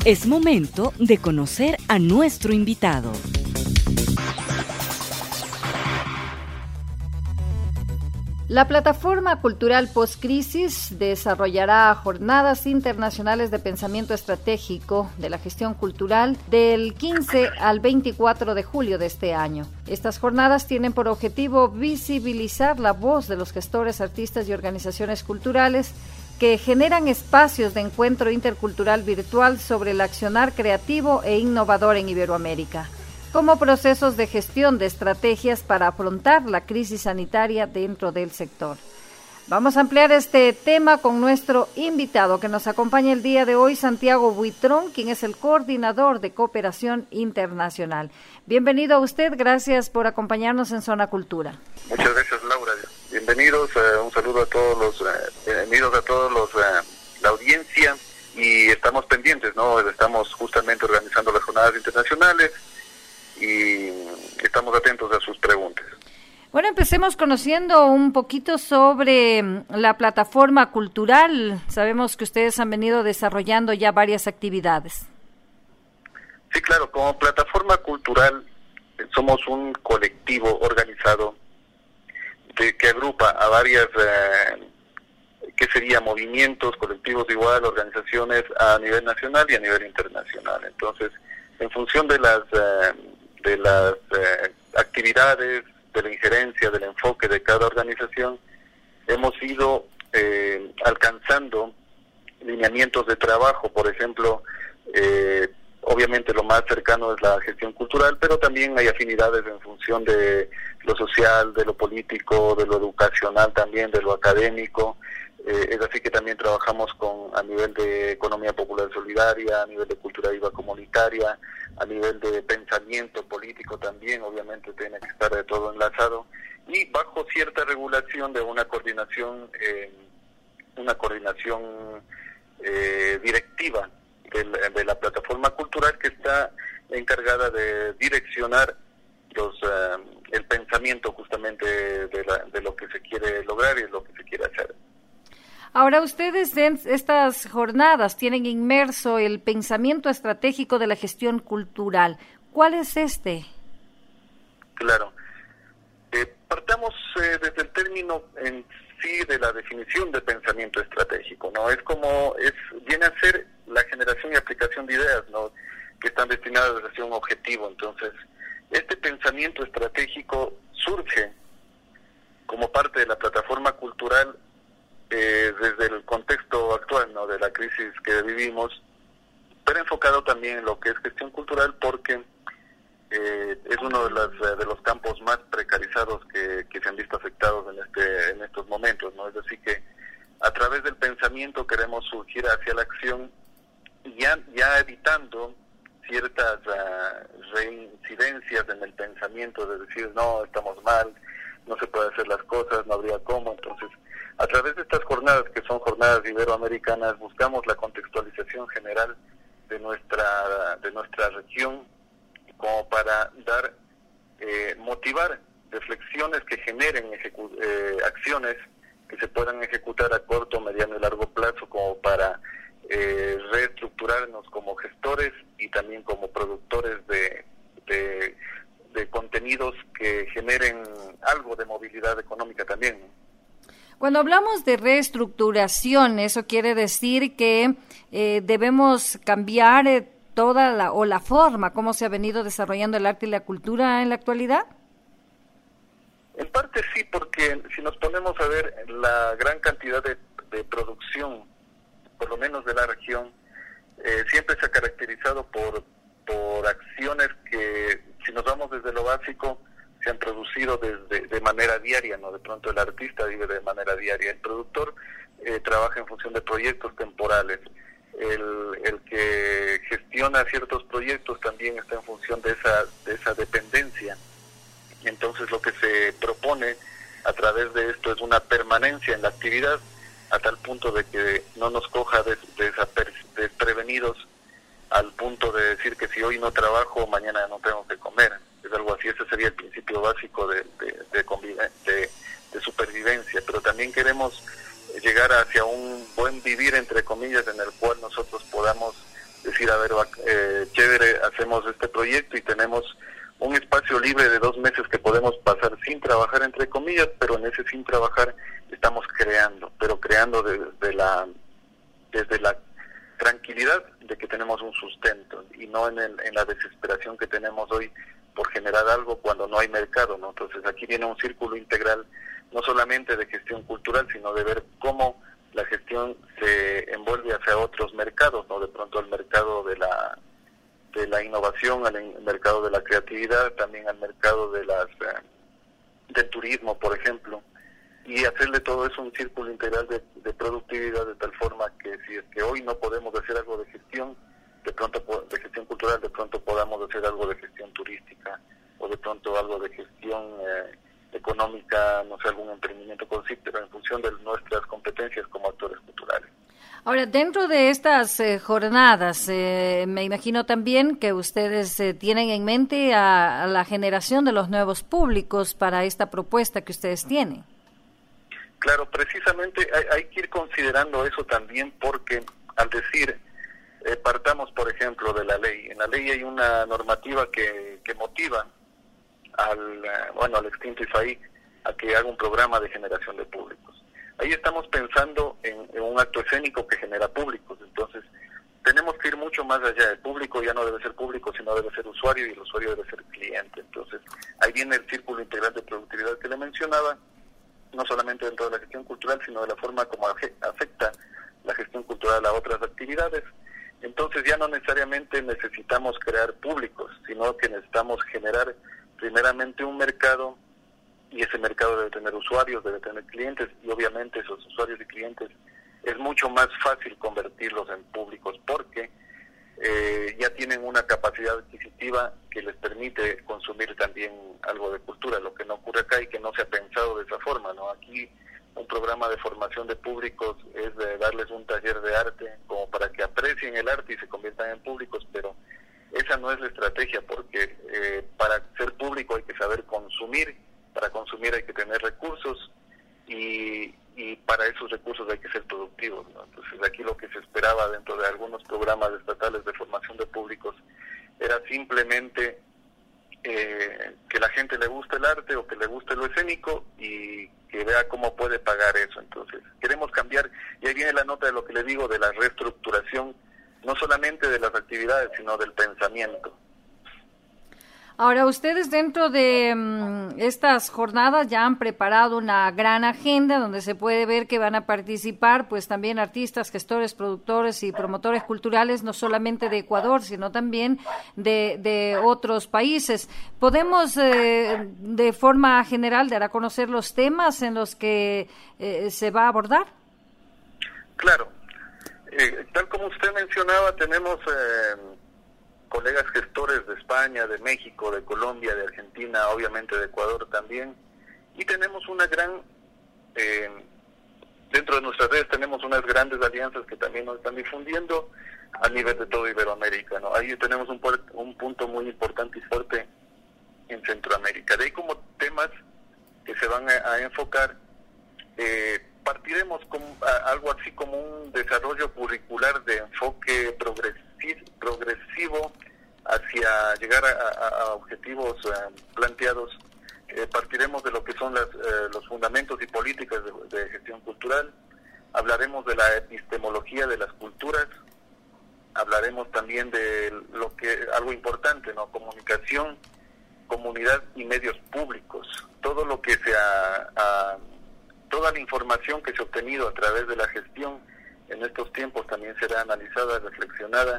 Es momento de conocer a nuestro invitado. La Plataforma Cultural Postcrisis desarrollará jornadas internacionales de pensamiento estratégico de la gestión cultural del 15 al 24 de julio de este año. Estas jornadas tienen por objetivo visibilizar la voz de los gestores, artistas y organizaciones culturales que generan espacios de encuentro intercultural virtual sobre el accionar creativo e innovador en Iberoamérica, como procesos de gestión de estrategias para afrontar la crisis sanitaria dentro del sector. Vamos a ampliar este tema con nuestro invitado que nos acompaña el día de hoy, Santiago Buitrón, quien es el coordinador de cooperación internacional. Bienvenido a usted, gracias por acompañarnos en Zona Cultura. Muchas gracias, Laura. Bienvenidos, un saludo a todos la audiencia, y estamos pendientes, ¿no? Estamos justamente organizando las jornadas internacionales y estamos atentos a sus preguntas. Bueno, empecemos conociendo un poquito sobre la plataforma cultural. Sabemos que ustedes han venido desarrollando ya varias actividades. Sí, claro, como plataforma cultural somos un colectivo organizado que agrupa a varias, movimientos, colectivos igual, organizaciones a nivel nacional y a nivel internacional. Entonces, en función de las actividades, de la injerencia, del enfoque de cada organización, hemos ido alcanzando lineamientos de trabajo. Por ejemplo, obviamente lo más cercano es la gestión cultural, pero también hay afinidades en función de lo social, de lo político, de lo educacional también, de lo académico. Es así que también trabajamos a nivel de economía popular solidaria, a nivel de cultura viva comunitaria, a nivel de pensamiento político también, obviamente tiene que estar de todo enlazado, y bajo cierta regulación de una coordinación directiva de la plataforma cultural, que está encargada de direccionar el pensamiento justamente de lo que se quiere lograr y lo que se quiere hacer. Ahora, ustedes en estas jornadas tienen inmerso el pensamiento estratégico de la gestión cultural. ¿Cuál es este? Claro. Partamos desde el término en sí de la definición de pensamiento estratégico, ¿no? Viene a ser la generación y aplicación de ideas, ¿no?, que están destinadas hacia un objetivo. Entonces, este pensamiento estratégico surge como parte de la plataforma cultural desde el contexto actual, ¿no?, de la crisis que vivimos, pero enfocado también en lo que es gestión cultural, porque es uno de los campos más precarizados que se han visto afectados en estos momentos, ¿no? Es decir que a través del pensamiento queremos surgir hacia la acción, ya evitando ciertas reincidencias en el pensamiento de decir, no, estamos mal, no se puede hacer las cosas, no habría cómo. Entonces, a través de estas jornadas, que son jornadas iberoamericanas, buscamos la contextualización general de nuestra región, como para motivar reflexiones que generen acciones que se puedan ejecutar a corto, mediano y largo plazo, como para reestructurarnos como gestores y también como productores de contenidos que generen algo de movilidad económica también, ¿no? Cuando hablamos de reestructuración, eso quiere decir que debemos cambiar toda la forma como se ha venido desarrollando el arte y la cultura en la actualidad. En parte sí, porque si nos ponemos a ver la gran cantidad de producción, por lo menos de la región, siempre se ha caracterizado por acciones que, si nos vamos desde lo básico, se han producido de manera diaria, ¿no? De pronto el artista vive de manera diaria, el productor trabaja en función de proyectos temporales, el que gestiona ciertos proyectos también está en función de esa dependencia. Entonces lo que se propone a través de esto es una permanencia en la actividad, a tal punto de que no nos coja desprevenidos al punto de decir que si hoy no trabajo, mañana no tengo que comer. Es algo así. Ese sería el principio básico de supervivencia, pero también queremos llegar hacia un buen vivir, entre comillas, en el cual nosotros podamos decir, a ver, proyecto y tenemos un espacio libre de 2 meses que podemos pasar sin trabajar, entre comillas, pero en ese sin trabajar estamos creando, pero creando desde la tranquilidad de que tenemos un sustento y no en la desesperación que tenemos hoy por generar algo cuando no hay mercado, ¿no? Entonces aquí viene un círculo integral, no solamente de gestión cultural, sino de ver cómo la gestión se envuelve hacia otros mercados, ¿no? De pronto al mercado de la innovación, al mercado de la creatividad, también al mercado del turismo, por ejemplo, y hacerle todo eso un círculo integral de productividad, de tal forma que si es que hoy no podemos hacer algo de gestión, de pronto de gestión cultural, de pronto podamos hacer algo de gestión turística, o de pronto algo de gestión económica, no sé, algún emprendimiento con sí, pero en función de nuestras competencias como actores culturales. Ahora, dentro de estas jornadas, me imagino también que ustedes tienen en mente a la generación de los nuevos públicos para esta propuesta que ustedes tienen. Claro, precisamente hay que ir considerando eso también, porque al decir, partamos por ejemplo de la ley, en la ley hay una normativa que motiva al extinto IFAI a que haga un programa de generación de públicos. Ahí estamos pensando en un acto escénico que genera públicos, entonces tenemos que ir mucho más allá. El público ya no debe ser público, sino debe ser usuario, y el usuario debe ser cliente. Entonces ahí viene el círculo integral de productividad que le mencionaba, no solamente dentro de la gestión cultural, sino de la forma como afecta la gestión cultural a otras actividades. Entonces ya no necesariamente necesitamos crear públicos, sino que necesitamos generar primeramente un mercado, y ese mercado debe tener usuarios, debe tener clientes, y obviamente esos usuarios y clientes es mucho más fácil convertirlos en públicos porque ya tienen una capacidad adquisitiva que les permite consumir también algo de cultura, lo que no ocurre acá y que no se ha pensado de esa forma, ¿no? Aquí un programa de formación de públicos es de darles un taller de arte como para que aprecien el arte y se conviertan en públicos, pero esa no es la estrategia, porque para ser público hay que saber consumir, para consumir hay que tener recursos y para esos recursos hay que ser productivos, ¿no? Entonces aquí lo que se esperaba dentro de algunos programas estatales de formación de públicos era simplemente que la gente le guste el arte o que le guste lo escénico y que vea cómo puede pagar eso. Entonces queremos cambiar, y ahí viene la nota de lo que le digo, de la reestructuración, no solamente de las actividades, sino del pensamiento. Ahora, ustedes dentro de estas jornadas ya han preparado una gran agenda donde se puede ver que van a participar pues también artistas, gestores, productores y promotores culturales, no solamente de Ecuador, sino también de otros países. ¿Podemos de forma general dar a conocer los temas en los que se va a abordar? Claro. Tal como usted mencionaba, tenemos colegas gestores de España, de México, de Colombia, de Argentina, obviamente de Ecuador también, y tenemos una gran, dentro de nuestras redes tenemos unas grandes alianzas que también nos están difundiendo a nivel de todo Iberoamérica, ¿no? Ahí tenemos un punto muy importante y fuerte en Centroamérica. De ahí como temas que se van a enfocar, partiremos con algo así como un desarrollo curricular de enfoque progresivo hacia llegar a objetivos planteados. Partiremos de lo que son los fundamentos y políticas de gestión cultural, hablaremos de la epistemología de las culturas, hablaremos también de lo que algo importante, ¿no? Comunicación, comunidad y medios públicos. Todo lo que toda la información que se ha obtenido a través de la gestión en estos tiempos también será analizada, reflexionada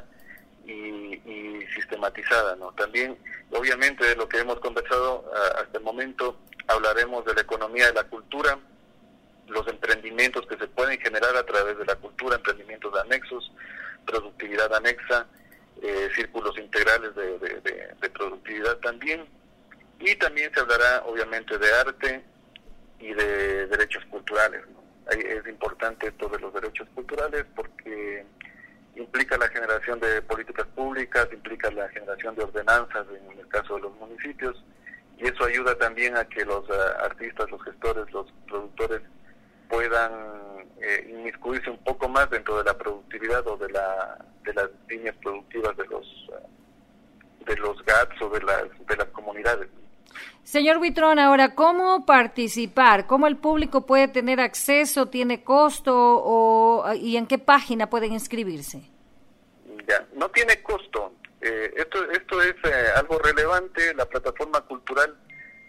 y sistematizada, ¿no? También, obviamente, de lo que hemos conversado hasta el momento, hablaremos de la economía de la cultura, los emprendimientos que se pueden generar a través de la cultura, emprendimientos anexos, productividad anexa, círculos integrales de productividad también, y también se hablará, obviamente, de arte y de derechos culturales, ¿no? Es importante esto de los derechos culturales porque implica la generación de políticas públicas, implica la generación de ordenanzas en el caso de los municipios, y eso ayuda también a que los artistas, los gestores, los productores puedan inmiscuirse un poco más dentro de la productividad o de las líneas productivas los GATS o de las comunidades. Señor Huitrón, ahora, ¿cómo participar? ¿Cómo el público puede tener acceso? ¿Tiene costo? ¿Y en qué página pueden inscribirse? Ya, no tiene costo. Esto es algo relevante. La plataforma cultural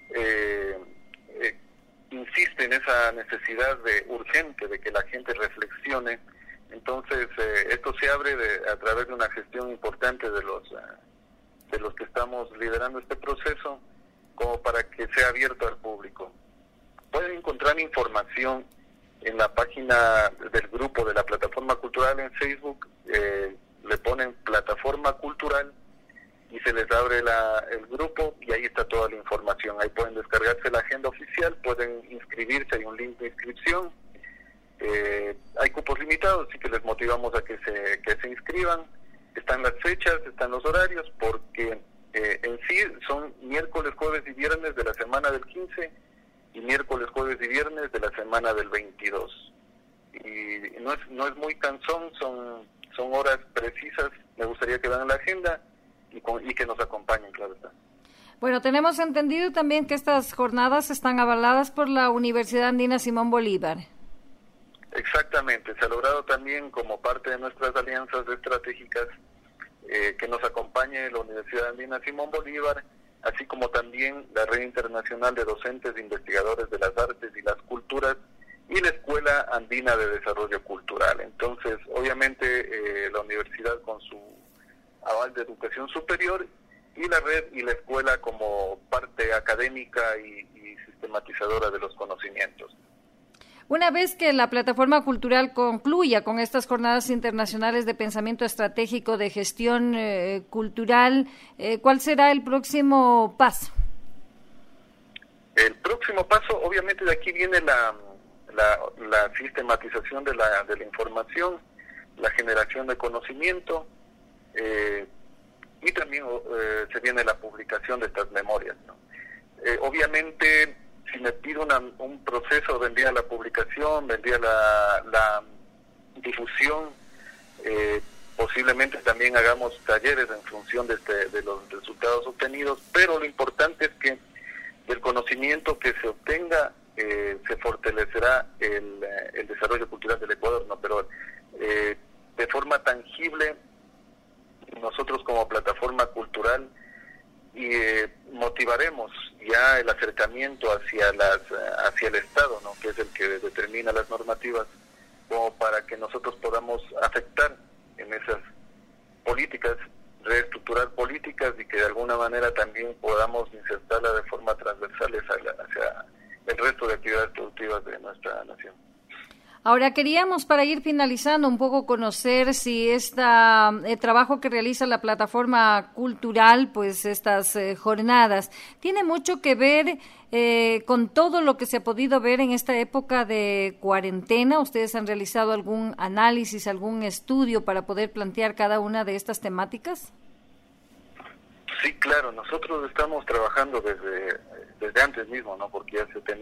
insiste en esa necesidad urgente de que la gente reflexione. Entonces, esto se abre a través de una gestión importante de los que estamos liderando este proceso, como para que sea abierto al público. Pueden encontrar información en la página del grupo de la Plataforma Cultural en Facebook, le ponen Plataforma Cultural y se les abre el grupo y ahí está toda la información. Ahí pueden descargarse la agenda oficial, pueden inscribirse, hay un link de inscripción. Hay cupos limitados, así que les motivamos a que se inscriban. Están las fechas, están los horarios, porque en sí son miércoles, jueves y viernes de la semana del 15 y miércoles, jueves y viernes de la semana del 22. Y no es muy cansón, son horas precisas. Me gustaría que vean la agenda y que nos acompañen, claro está. Bueno, tenemos entendido también que estas jornadas están avaladas por la Universidad Andina Simón Bolívar. Exactamente, se ha logrado también como parte de nuestras alianzas estratégicas que nos acompañe la Universidad Andina Simón Bolívar, así como también la Red Internacional de Docentes e Investigadores de las Artes y las Culturas y la Escuela Andina de Desarrollo Cultural. Entonces, obviamente, la universidad con su aval de educación superior y la red y la escuela como parte académica y sistematizadora de los conocimientos. Una vez que la plataforma cultural concluya con estas jornadas internacionales de pensamiento estratégico de gestión cultural, ¿cuál será el próximo paso? El próximo paso, obviamente, de aquí viene la sistematización de la información, la generación de conocimiento, y también se viene la publicación de estas memorias, ¿no? Obviamente, si me pido un proceso, vendría la publicación, vendría la difusión, posiblemente también hagamos talleres en función de los resultados obtenidos, pero lo importante es que del conocimiento que se obtenga se fortalecerá el desarrollo cultural del Ecuador, ¿no? Pero de forma tangible, nosotros como plataforma cultural motivaremos ya el acercamiento hacia el Estado, ¿no? Que es el que determina las normativas, como para que nosotros podamos afectar en esas políticas, reestructurar políticas y que de alguna manera también podamos insertarla de forma transversal hacia el resto de actividades productivas de nuestra nación. Ahora, queríamos, para ir finalizando, un poco conocer si el trabajo que realiza la plataforma cultural, pues estas jornadas, tiene mucho que ver con todo lo que se ha podido ver en esta época de cuarentena. ¿Ustedes han realizado algún análisis, algún estudio para poder plantear cada una de estas temáticas? Sí, claro, nosotros estamos trabajando desde antes mismo, ¿no? Porque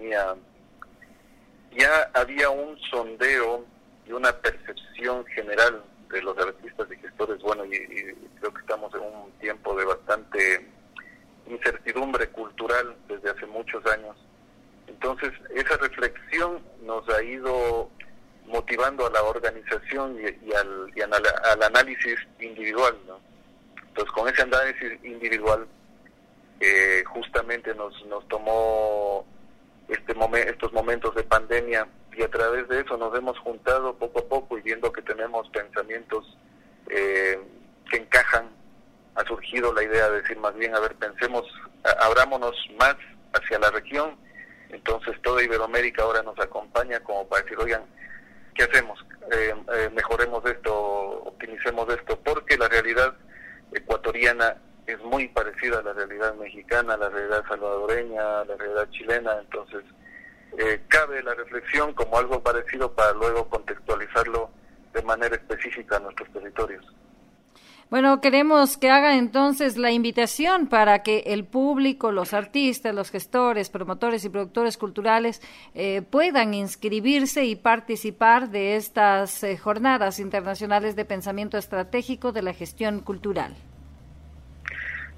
ya había un sondeo y una percepción general de los artistas y gestores, bueno, y creo que estamos en un tiempo de bastante incertidumbre cultural desde hace muchos años. Entonces, esa reflexión nos ha ido motivando a la organización y al análisis individual, ¿no? Entonces, con ese análisis individual, justamente nos tomó estos momentos de pandemia, y a través de eso nos hemos juntado poco a poco y viendo que tenemos pensamientos que encajan. Ha surgido la idea de decir, más bien, a ver, abrámonos más hacia la región. Entonces toda Iberoamérica ahora nos acompaña como para decir, oigan, ¿qué hacemos? Mejoremos esto, optimicemos esto, porque la realidad ecuatoriana es muy parecida a la realidad mexicana, a la realidad salvadoreña, a la realidad chilena. Entonces cabe la reflexión como algo parecido para luego contextualizarlo de manera específica a nuestros territorios. Bueno, queremos que haga entonces la invitación para que el público, los artistas, los gestores, promotores y productores culturales puedan inscribirse y participar de estas jornadas internacionales de pensamiento estratégico de la gestión cultural.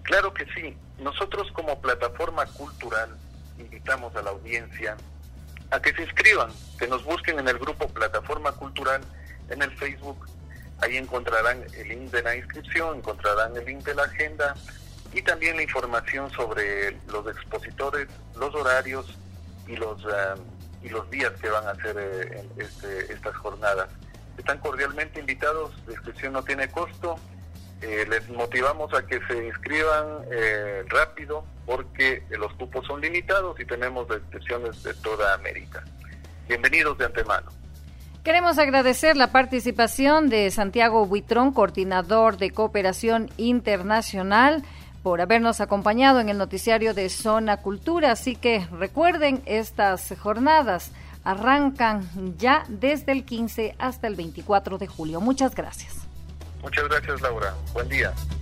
Claro que sí. Nosotros como plataforma cultural invitamos a la audiencia a que se inscriban, que nos busquen en el grupo Plataforma Cultural en el Facebook. Ahí encontrarán el link de la inscripción, encontrarán el link de la agenda y también la información sobre los expositores, los horarios y los días que van a hacer estas jornadas. Están cordialmente invitados, la inscripción no tiene costo. Les motivamos a que se inscriban rápido porque los cupos son limitados y tenemos inscripciones de toda América. Bienvenidos de antemano. Queremos agradecer la participación de Santiago Buitrón, coordinador de Cooperación Internacional, por habernos acompañado en el noticiario de Zona Cultura. Así que recuerden, estas jornadas arrancan ya desde el 15 hasta el 24 de julio. Muchas gracias. Muchas gracias, Laura. Buen día.